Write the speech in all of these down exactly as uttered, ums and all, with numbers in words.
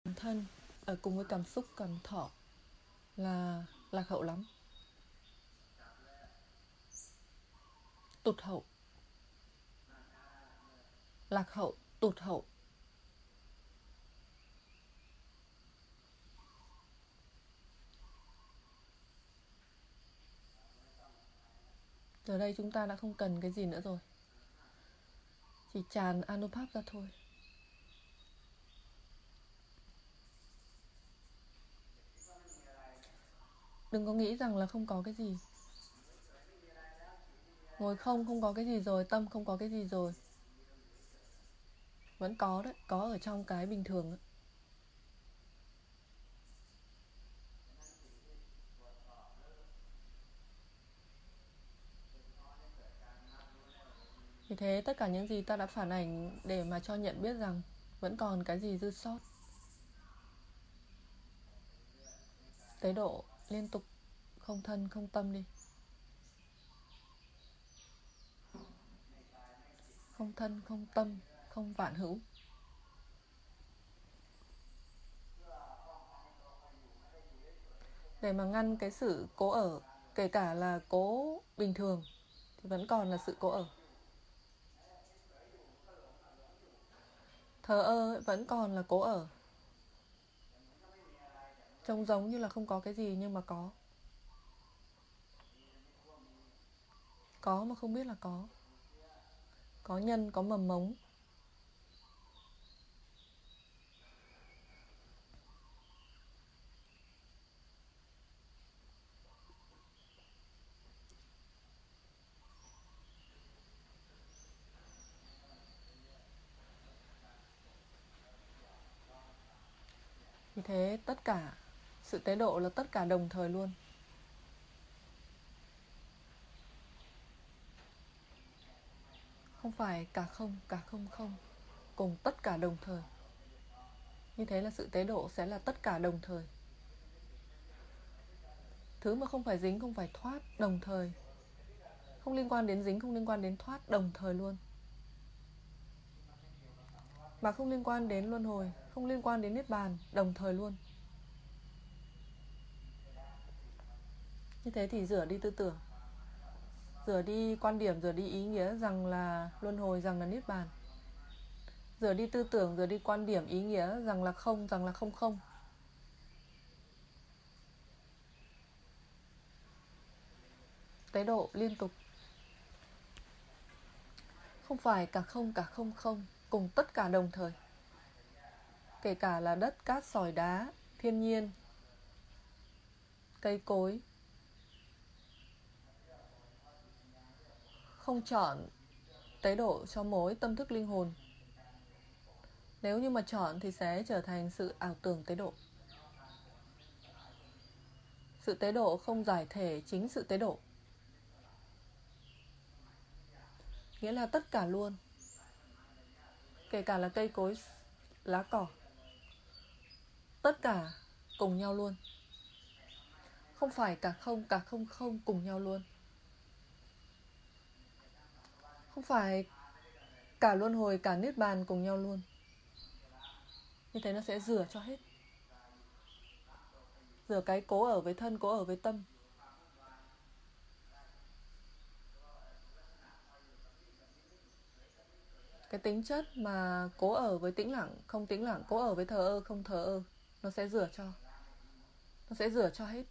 thân ở cùng với cảm xúc cảm thọ là lạc hậu lắm. Tụt hậu. Lạc hậu, tụt hậu. Giờ đây chúng ta đã không cần cái gì nữa rồi, chỉ tràn Anupap ra thôi. Đừng có nghĩ rằng là không có cái gì. Ngồi không, không có cái gì rồi. Tâm không có cái gì rồi. Vẫn có đấy, có ở trong cái bình thường ấy. Vì thế tất cả những gì ta đã phản ảnh để mà cho nhận biết rằng vẫn còn cái gì dư sót. Tế độ liên tục, không thân, không tâm đi. Không thân, không tâm, không vạn hữu. Để mà ngăn cái sự cố ở, kể cả là cố bình thường, thì vẫn còn là sự cố ở. Thờ ơ vẫn còn là cố ở. Trông giống như là không có cái gì nhưng mà có. Có mà không biết là có. Có nhân, có mầm mống. Vì thế tất cả, sự tế độ là tất cả đồng thời luôn. Không phải cả không, cả không không, cùng tất cả đồng thời. Như thế là sự tế độ sẽ là tất cả đồng thời. Thứ mà không phải dính, không phải thoát, đồng thời. Không liên quan đến dính, không liên quan đến thoát, đồng thời luôn. Mà không liên quan đến luân hồi, không liên quan đến niết bàn, đồng thời luôn. Như thế thì rửa đi tư tưởng, rửa đi quan điểm, rửa đi ý nghĩa rằng là luân hồi, rằng là niết bàn. Rửa đi tư tưởng, rửa đi quan điểm, ý nghĩa rằng là không, rằng là không không. Tế độ liên tục. Không phải cả không, cả không không, cùng tất cả đồng thời. Kể cả là đất, cát, sỏi, đá, thiên nhiên, cây cối. Không chọn tế độ cho mối tâm thức linh hồn. Nếu như mà chọn thì sẽ trở thành sự ảo tưởng tế độ. Sự tế độ không giải thể chính sự tế độ. Nghĩa là tất cả luôn. Kể cả là cây cối, lá cỏ. Tất cả cùng nhau luôn. Không phải cả không, cả không không cùng nhau luôn. Không phải cả luân hồi, cả niết bàn cùng nhau luôn. Như thế nó sẽ rửa cho hết. Rửa cái cố ở với thân, cố ở với tâm. Cái tính chất mà cố ở với tĩnh lặng, không tĩnh lặng, cố ở với thờ ơ, không thờ ơ, nó sẽ rửa cho. Nó sẽ rửa cho hết.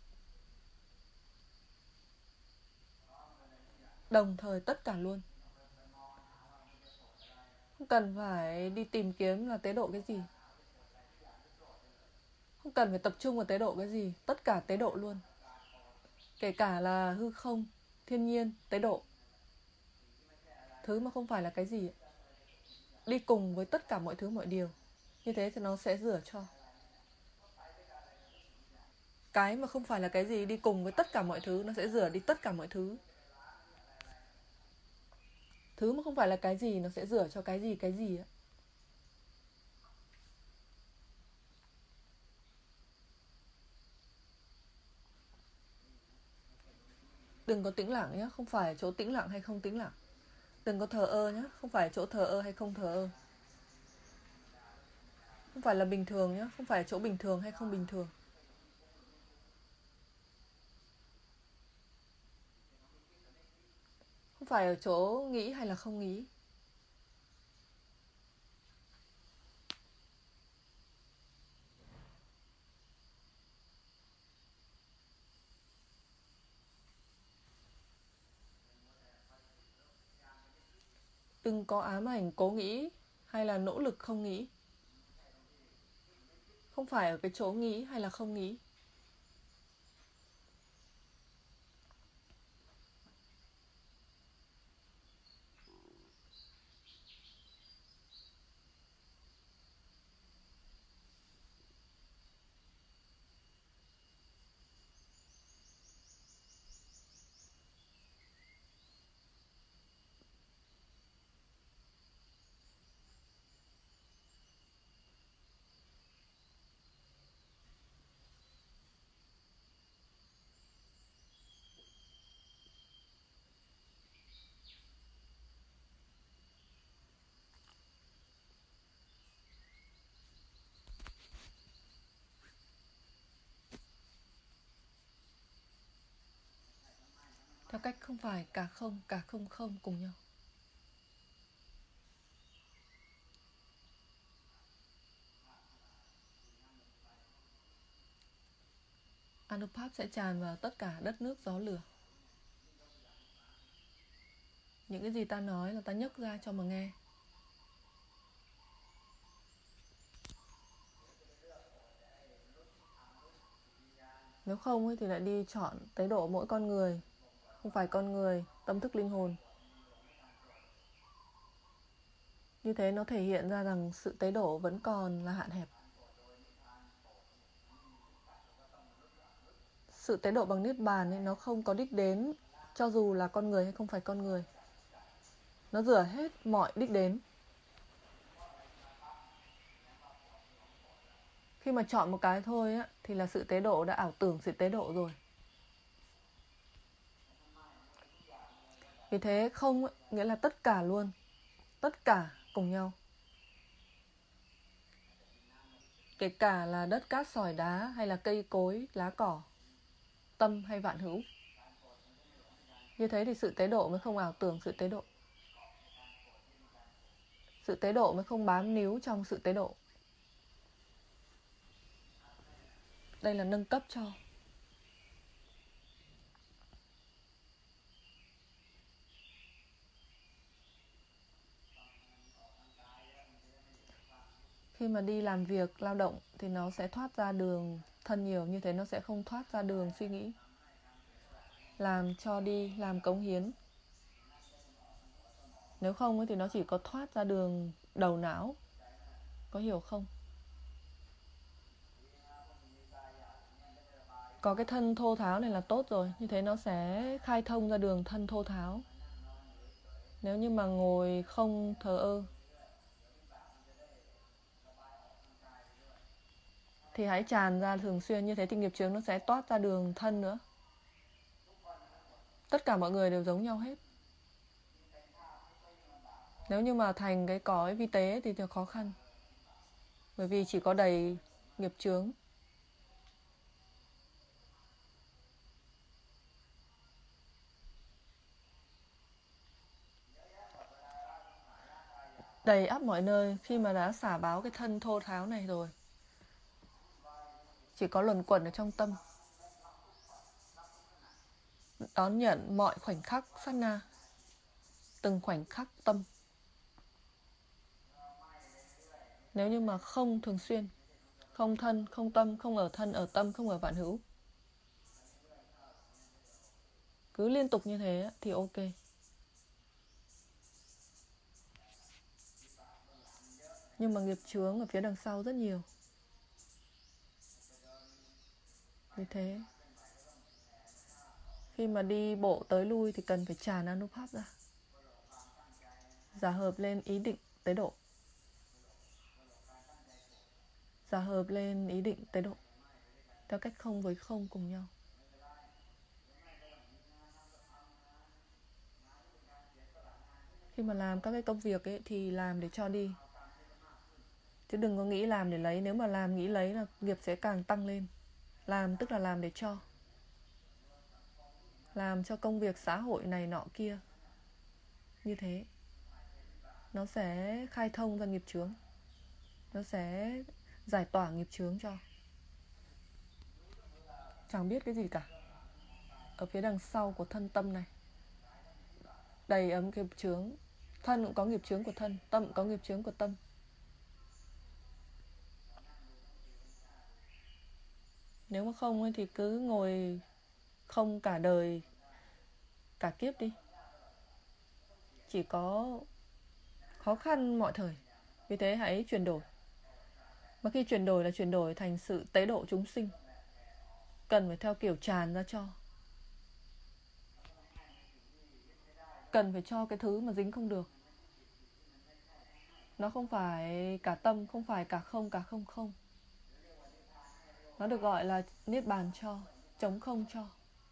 Đồng thời tất cả luôn. Không cần phải đi tìm kiếm là tế độ cái gì. Không cần phải tập trung vào tế độ cái gì. Tất cả tế độ luôn. Kể cả là hư không, thiên nhiên, tế độ. Thứ mà không phải là cái gì. Đi cùng với tất cả mọi thứ mọi điều. Như thế thì nó sẽ rửa cho. Cái mà không phải là cái gì đi cùng với tất cả mọi thứ, nó sẽ rửa đi tất cả mọi thứ. Thứ mà không phải là cái gì, nó sẽ rửa cho cái gì cái gì á. Đừng có tĩnh lặng nhé, không phải chỗ tĩnh lặng hay không tĩnh lặng. Đừng có thờ ơ nhé, không phải chỗ thờ ơ hay không thờ ơ. Không phải là bình thường nhá, không phải chỗ bình thường hay không bình thường. Không phải ở chỗ nghĩ hay là không nghĩ. Đừng có ám ảnh cố nghĩ hay là nỗ lực không nghĩ. Không phải ở cái chỗ nghĩ hay là không nghĩ. Theo cách không phải cả không, cả không không cùng nhau. Anupap sẽ tràn vào tất cả đất nước gió lửa. Những cái gì ta nói là ta nhấc ra cho mà nghe. Nếu không ấy, thì lại đi chọn tế độ mỗi con người. Không phải con người, tâm thức linh hồn. Như thế nó thể hiện ra rằng sự tế độ vẫn còn là hạn hẹp. Sự tế độ bằng Niết Bàn ấy, nó không có đích đến cho dù là con người hay không phải con người. Nó rửa hết mọi đích đến. Khi mà chọn một cái thôi á, thì là sự tế độ đã ảo tưởng sự tế độ rồi. Vì thế không ấy, nghĩa là tất cả luôn. Tất cả cùng nhau. Kể cả là đất cát sỏi đá hay là cây cối, lá cỏ, tâm hay vạn hữu. Như thế thì sự tế độ mới không ảo tưởng sự tế độ. Sự tế độ mới không bám níu trong sự tế độ. Đây là nâng cấp cho. Khi mà đi làm việc, lao động thì nó sẽ thoát ra đường thân nhiều. Như thế nó sẽ không thoát ra đường suy nghĩ. Làm cho đi, làm cống hiến. Nếu không ấy, thì nó chỉ có thoát ra đường đầu não. Có hiểu không? Có cái thân thô tháo này là tốt rồi. Như thế nó sẽ khai thông ra đường thân thô tháo. Nếu như mà ngồi không thờ ơ thì hãy tràn ra thường xuyên. Như thế thì nghiệp chướng nó sẽ toát ra đường thân nữa. Tất cả mọi người đều giống nhau hết. Nếu như mà thành cái cõi vi tế thì thật khó khăn. Bởi vì chỉ có đầy nghiệp chướng. Đầy ắp mọi nơi. Khi mà đã xả báo cái thân thô tháo này rồi, chỉ có luẩn quẩn ở trong tâm. Đón nhận mọi khoảnh khắc sát na. Từng khoảnh khắc tâm. Nếu như mà không thường xuyên, không thân, không tâm, không ở thân, ở tâm, không ở vạn hữu, cứ liên tục như thế thì ok. Nhưng mà nghiệp chướng ở phía đằng sau rất nhiều. Vì thế khi mà đi bộ tới lui thì cần phải tràn Anupap ra. Giả hợp lên ý định tế độ. Giả hợp lên ý định tế độ. Theo cách không với không cùng nhau. Khi mà làm các cái công việc ấy thì làm để cho đi. Chứ đừng có nghĩ làm để lấy. Nếu mà làm nghĩ lấy là nghiệp sẽ càng tăng lên. Làm tức là làm để cho, làm cho công việc xã hội này nọ kia. Như thế nó sẽ khai thông ra nghiệp chướng, nó sẽ giải tỏa nghiệp chướng cho. Chẳng biết cái gì cả. Ở phía đằng sau của thân tâm này đầy ấm nghiệp chướng. Thân cũng có nghiệp chướng của thân, tâm cũng có nghiệp chướng của tâm. Nếu mà không thì cứ ngồi không cả đời, cả kiếp đi. Chỉ có khó khăn mọi thời. Vì thế hãy chuyển đổi. Mà khi chuyển đổi là chuyển đổi thành sự tế độ chúng sinh. Cần phải theo kiểu tràn ra cho. Cần phải cho cái thứ mà dính không được. Nó không phải cả tâm, không phải cả không, cả không không. Nó được gọi là niết bàn cho, trống không cho.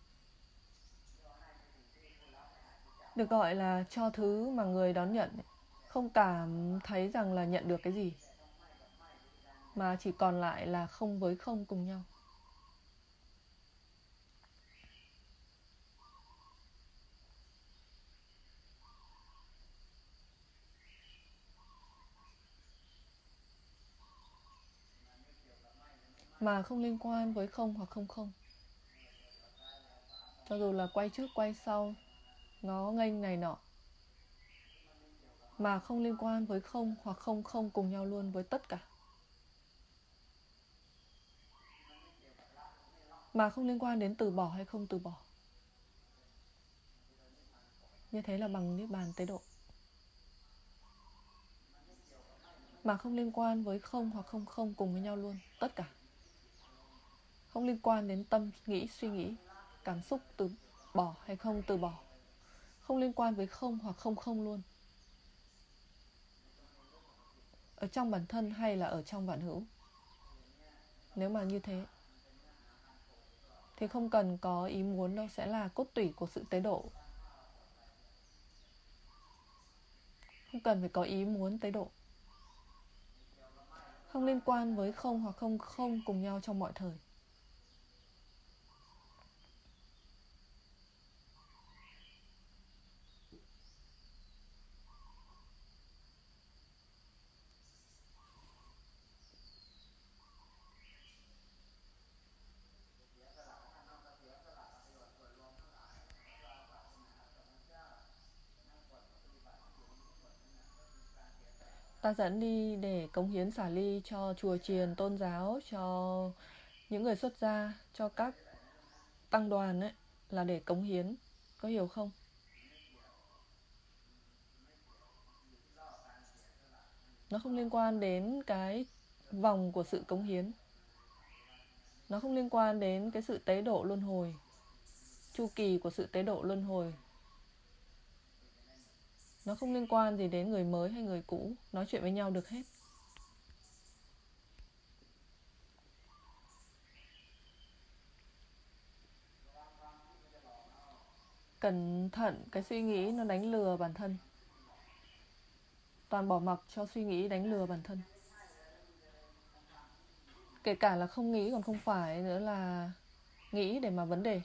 Được gọi là cho thứ mà người đón nhận không cảm thấy rằng là nhận được cái gì, mà chỉ còn lại là không với không cùng nhau. Mà không liên quan với không hoặc không không. Cho dù là quay trước quay sau, ngó nghênh này nọ, mà không liên quan với không hoặc không không cùng nhau luôn với tất cả. Mà không liên quan đến từ bỏ hay không từ bỏ. Như thế là bằng niết bàn tế độ. Mà không liên quan với không hoặc không không cùng với nhau luôn, tất cả. Không liên quan đến tâm nghĩ, suy nghĩ, cảm xúc từ bỏ hay không từ bỏ. Không liên quan với không hoặc không không luôn. Ở trong bản thân hay là ở trong vạn hữu. Nếu mà như thế thì không cần có ý muốn đâu, sẽ là cốt tủy của sự tế độ. Không cần phải có ý muốn tế độ. Không liên quan với không hoặc không không cùng nhau trong mọi thời. Ta dẫn đi để cống hiến xả ly cho chùa chiền, tôn giáo, cho những người xuất gia, cho các tăng đoàn ấy, là để cống hiến. Có hiểu không? Nó không liên quan đến cái vòng của sự cống hiến. Nó không liên quan đến cái sự tế độ luân hồi, chu kỳ của sự tế độ luân hồi. Nó không liên quan gì đến người mới hay người cũ. Nói chuyện với nhau được hết. Cẩn thận cái suy nghĩ nó đánh lừa bản thân. Toàn bỏ mặc cho suy nghĩ đánh lừa bản thân. Kể cả là không nghĩ còn không phải nữa là nghĩ để mà vấn đề.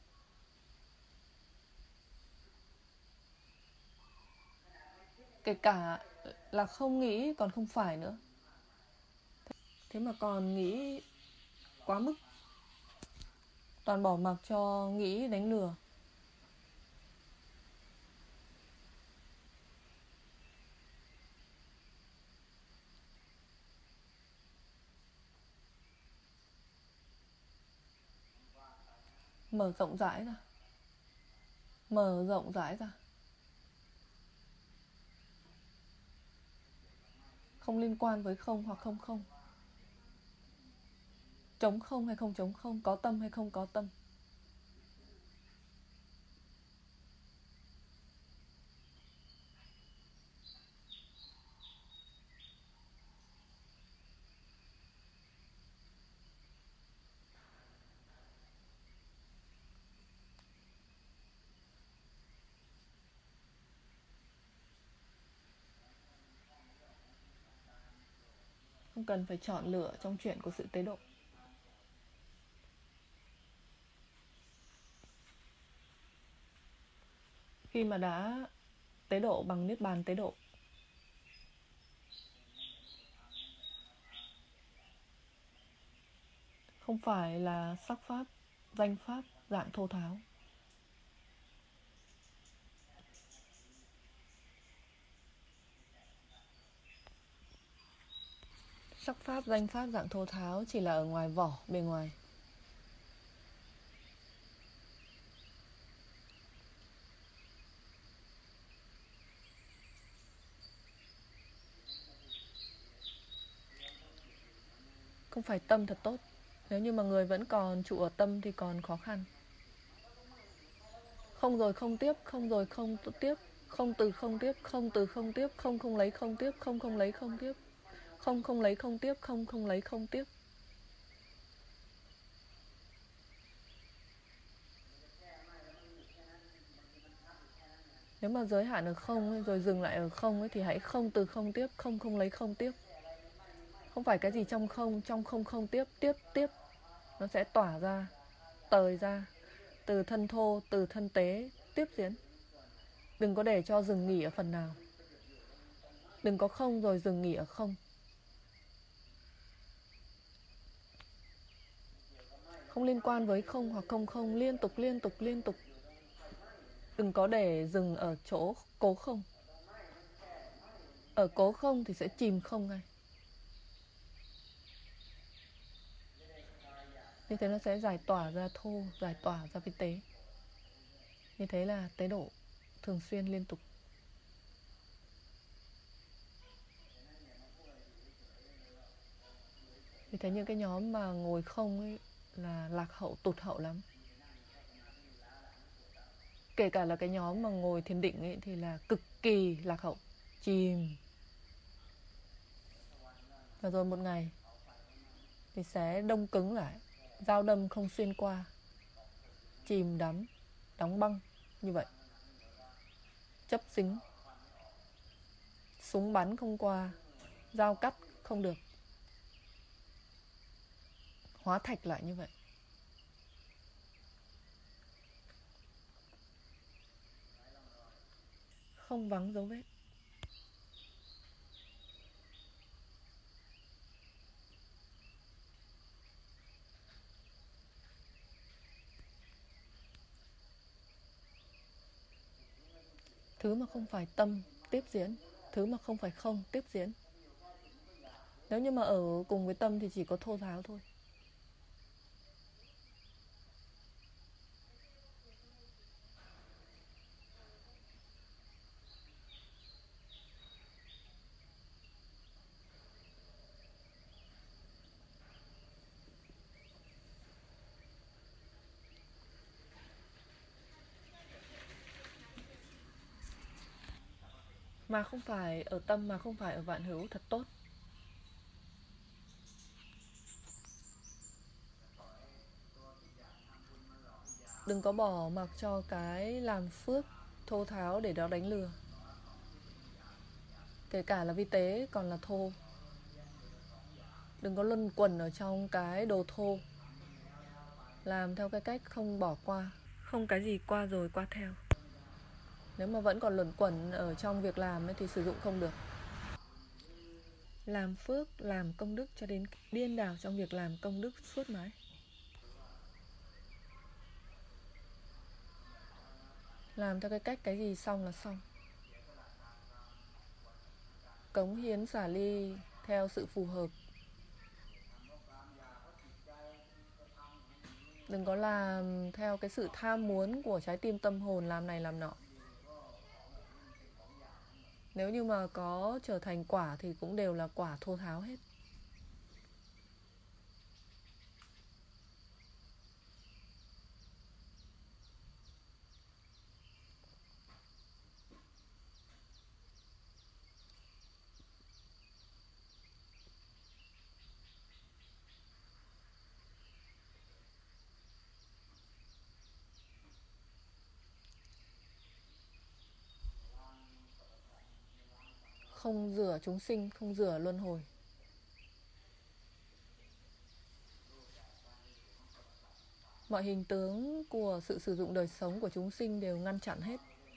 Kể cả là không nghĩ còn không phải nữa. Thế mà còn nghĩ quá mức. Toàn bỏ mặc cho nghĩ đánh lừa. Mở rộng rãi ra. Mở rộng rãi ra. Không liên quan với không hoặc không không. Trống không hay không trống không. Có tâm hay không có tâm. Không cần phải chọn lựa trong chuyện của sự tế độ. Khi mà đã tế độ bằng niết bàn tế độ, không phải là sắc pháp, danh pháp dạng thô tháo. Sắc pháp, danh pháp dạng thô tháo chỉ là ở ngoài vỏ, bề ngoài. Không phải tâm thật tốt. Nếu như mà người vẫn còn trụ ở tâm thì còn khó khăn. Không rồi không tiếp, không rồi không tiếp, không từ không tiếp, không từ không tiếp, không không lấy không tiếp, không không lấy không tiếp, không không lấy không tiếp, không không lấy không tiếp. Nếu mà giới hạn ở không ấy, rồi dừng lại ở không ấy, thì hãy không từ không tiếp, không không lấy không tiếp. Không phải cái gì trong không, trong không không tiếp, tiếp, tiếp. Nó sẽ tỏa ra, tời ra, từ thân thô, từ thân tế, tiếp diễn. Đừng có để cho dừng nghỉ ở phần nào. Đừng có không rồi dừng nghỉ ở không. Không liên quan với không hoặc không không, liên tục, liên tục, liên tục. Đừng có để dừng ở chỗ cố không. Ở cố không thì sẽ chìm không ngay. Như thế nó sẽ giải tỏa ra thô, giải tỏa ra với tế. Như thế là tế độ thường xuyên liên tục. Vì thế những cái nhóm mà ngồi không ấy là lạc hậu, tụt hậu lắm. Kể cả là cái nhóm mà ngồi thiền định ấy thì là cực kỳ lạc hậu, chìm. Và rồi một ngày thì sẽ đông cứng lại, dao đâm không xuyên qua, chìm đắm, đóng băng như vậy. Chấp dính, súng bắn không qua, dao cắt không được, hóa thạch lại như vậy. Không vắng dấu vết. Thứ mà không phải tâm tiếp diễn, thứ mà không phải không tiếp diễn. Nếu như mà ở cùng với tâm thì chỉ có thô tháo thôi. Mà không phải ở tâm, mà không phải ở vạn hữu thật tốt. Đừng có bỏ mặc cho cái làm phước thô tháo để đó đánh lừa. Kể cả là vi tế còn là thô. Đừng có luân quẩn ở trong cái đồ thô. Làm theo cái cách không bỏ qua. Không cái gì qua rồi qua theo. Nếu mà vẫn còn luẩn quẩn ở trong việc làm ấy thì sử dụng không được. Làm phước, làm công đức cho đến điên đảo trong việc làm công đức suốt mãi. Làm theo cái cách cái gì xong là xong. Cống hiến xả ly theo sự phù hợp. Đừng có làm theo cái sự tham muốn của trái tim tâm hồn, làm này làm nọ. Nếu như mà có trở thành quả thì cũng đều là quả thô tháo hết. Không rửa chúng sinh, không rửa luân hồi. Mọi hình tướng của sự sử dụng đời sống của chúng sinh đều ngăn chặn hết.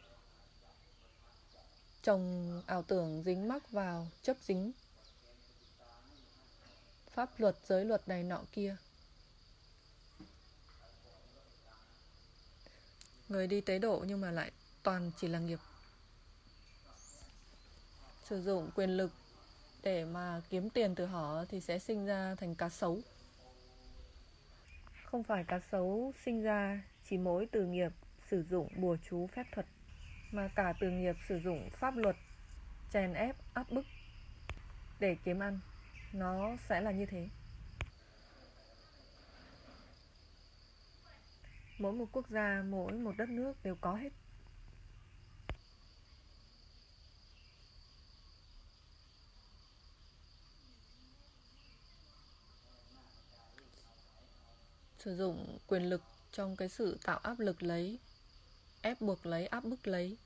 Trồng ảo tưởng dính mắc vào, chấp dính pháp luật, giới luật này nọ kia. Người đi tế độ nhưng mà lại toàn chỉ là nghiệp. Sử dụng quyền lực để mà kiếm tiền từ họ thì sẽ sinh ra thành cá sấu. Không phải cá sấu sinh ra chỉ mỗi từ nghiệp sử dụng bùa chú phép thuật, mà cả từ nghiệp sử dụng pháp luật, chèn ép, áp bức để kiếm ăn. Nó sẽ là như thế. Mỗi một quốc gia, mỗi một đất nước đều có hết. Sử dụng quyền lực trong cái sự tạo áp lực lấy, ép buộc lấy, áp bức lấy.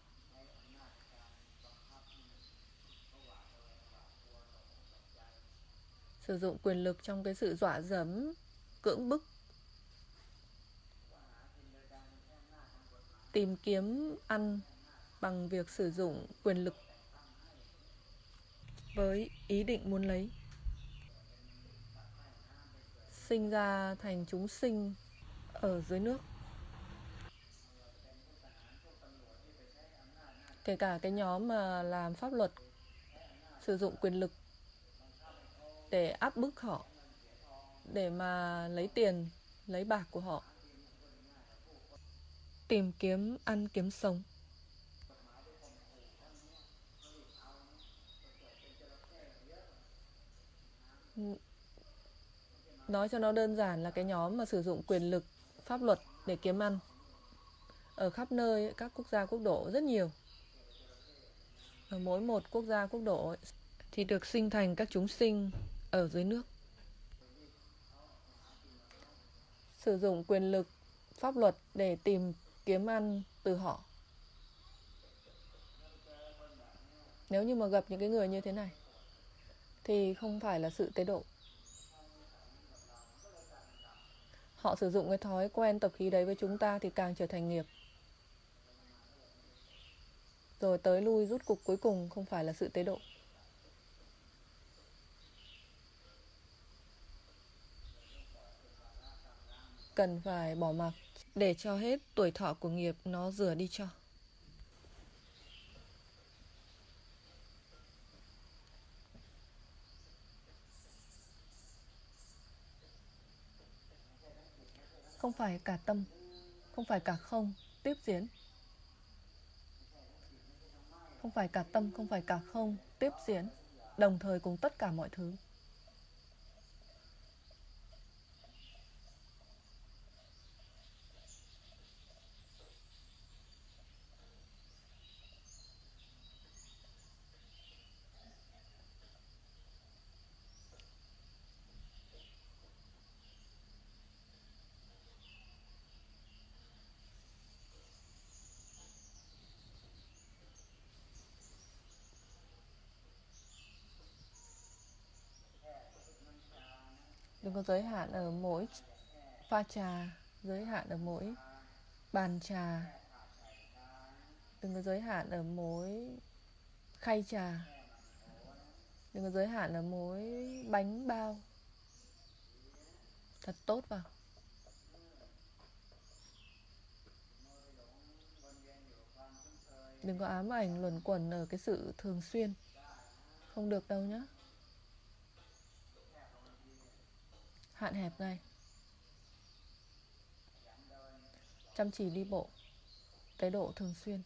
Sử dụng quyền lực trong cái sự dọa dẫm, cưỡng bức. Tìm kiếm ăn bằng việc sử dụng quyền lực với ý định muốn lấy. Sinh ra thành chúng sinh ở dưới nước. Kể cả cái nhóm mà làm pháp luật sử dụng quyền lực để áp bức họ, để mà lấy tiền, lấy bạc của họ, tìm kiếm ăn kiếm sống. Nói cho nó đơn giản là cái nhóm mà sử dụng quyền lực, pháp luật để kiếm ăn ở khắp nơi, các quốc gia quốc độ rất nhiều. Ở mỗi một quốc gia quốc độ thì được sinh thành các chúng sinh ở dưới nước. Sử dụng quyền lực, pháp luật để tìm kiếm ăn từ họ. Nếu như mà gặp những cái người như thế này thì không phải là sự tế độ. Họ sử dụng cái thói quen tập khí đấy với chúng ta thì càng trở thành nghiệp. Rồi tới lui rút cục cuối cùng không phải là sự tế độ. Cần phải bỏ mặc để cho hết tuổi thọ của nghiệp nó rửa đi cho. Không phải cả tâm, không phải cả không, tiếp diễn. Không phải cả tâm, không phải cả không, tiếp diễn, đồng thời cùng tất cả mọi thứ. Đừng có giới hạn ở mỗi pha trà, giới hạn ở mỗi bàn trà. Đừng có giới hạn ở mỗi khay trà. Đừng có giới hạn ở mỗi bánh bao. Thật tốt vào. Đừng có ám ảnh luẩn quẩn ở cái sự thường xuyên. Không được đâu nhá. Hạn hẹp ngay. Chăm chỉ đi bộ, tế độ thường xuyên.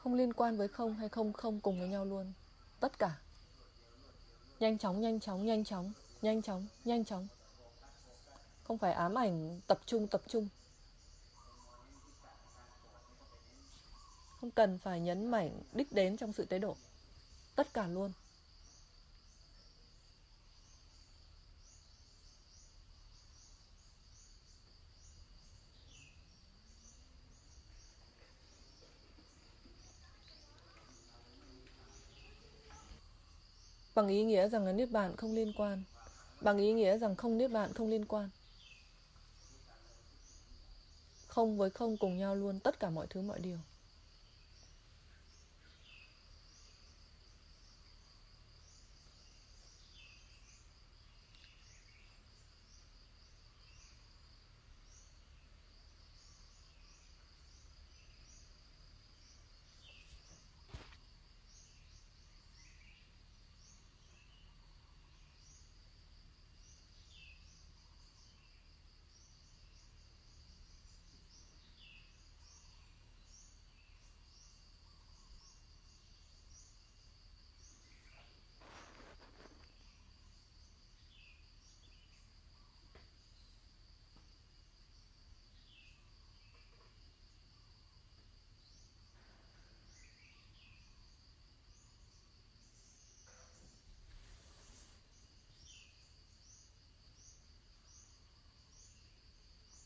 Không liên quan với không hay không không cùng với nhau luôn. Tất cả. Nhanh chóng, nhanh chóng, nhanh chóng, nhanh chóng, nhanh chóng. Không phải ám ảnh tập trung, tập trung. Không cần phải nhấn mạnh đích đến trong sự tế độ. Tất cả luôn. Bằng ý nghĩa rằng là Niết Bàn không liên quan. Bằng ý nghĩa rằng không Niết Bàn không liên quan. Không với không cùng nhau luôn, tất cả mọi thứ mọi điều.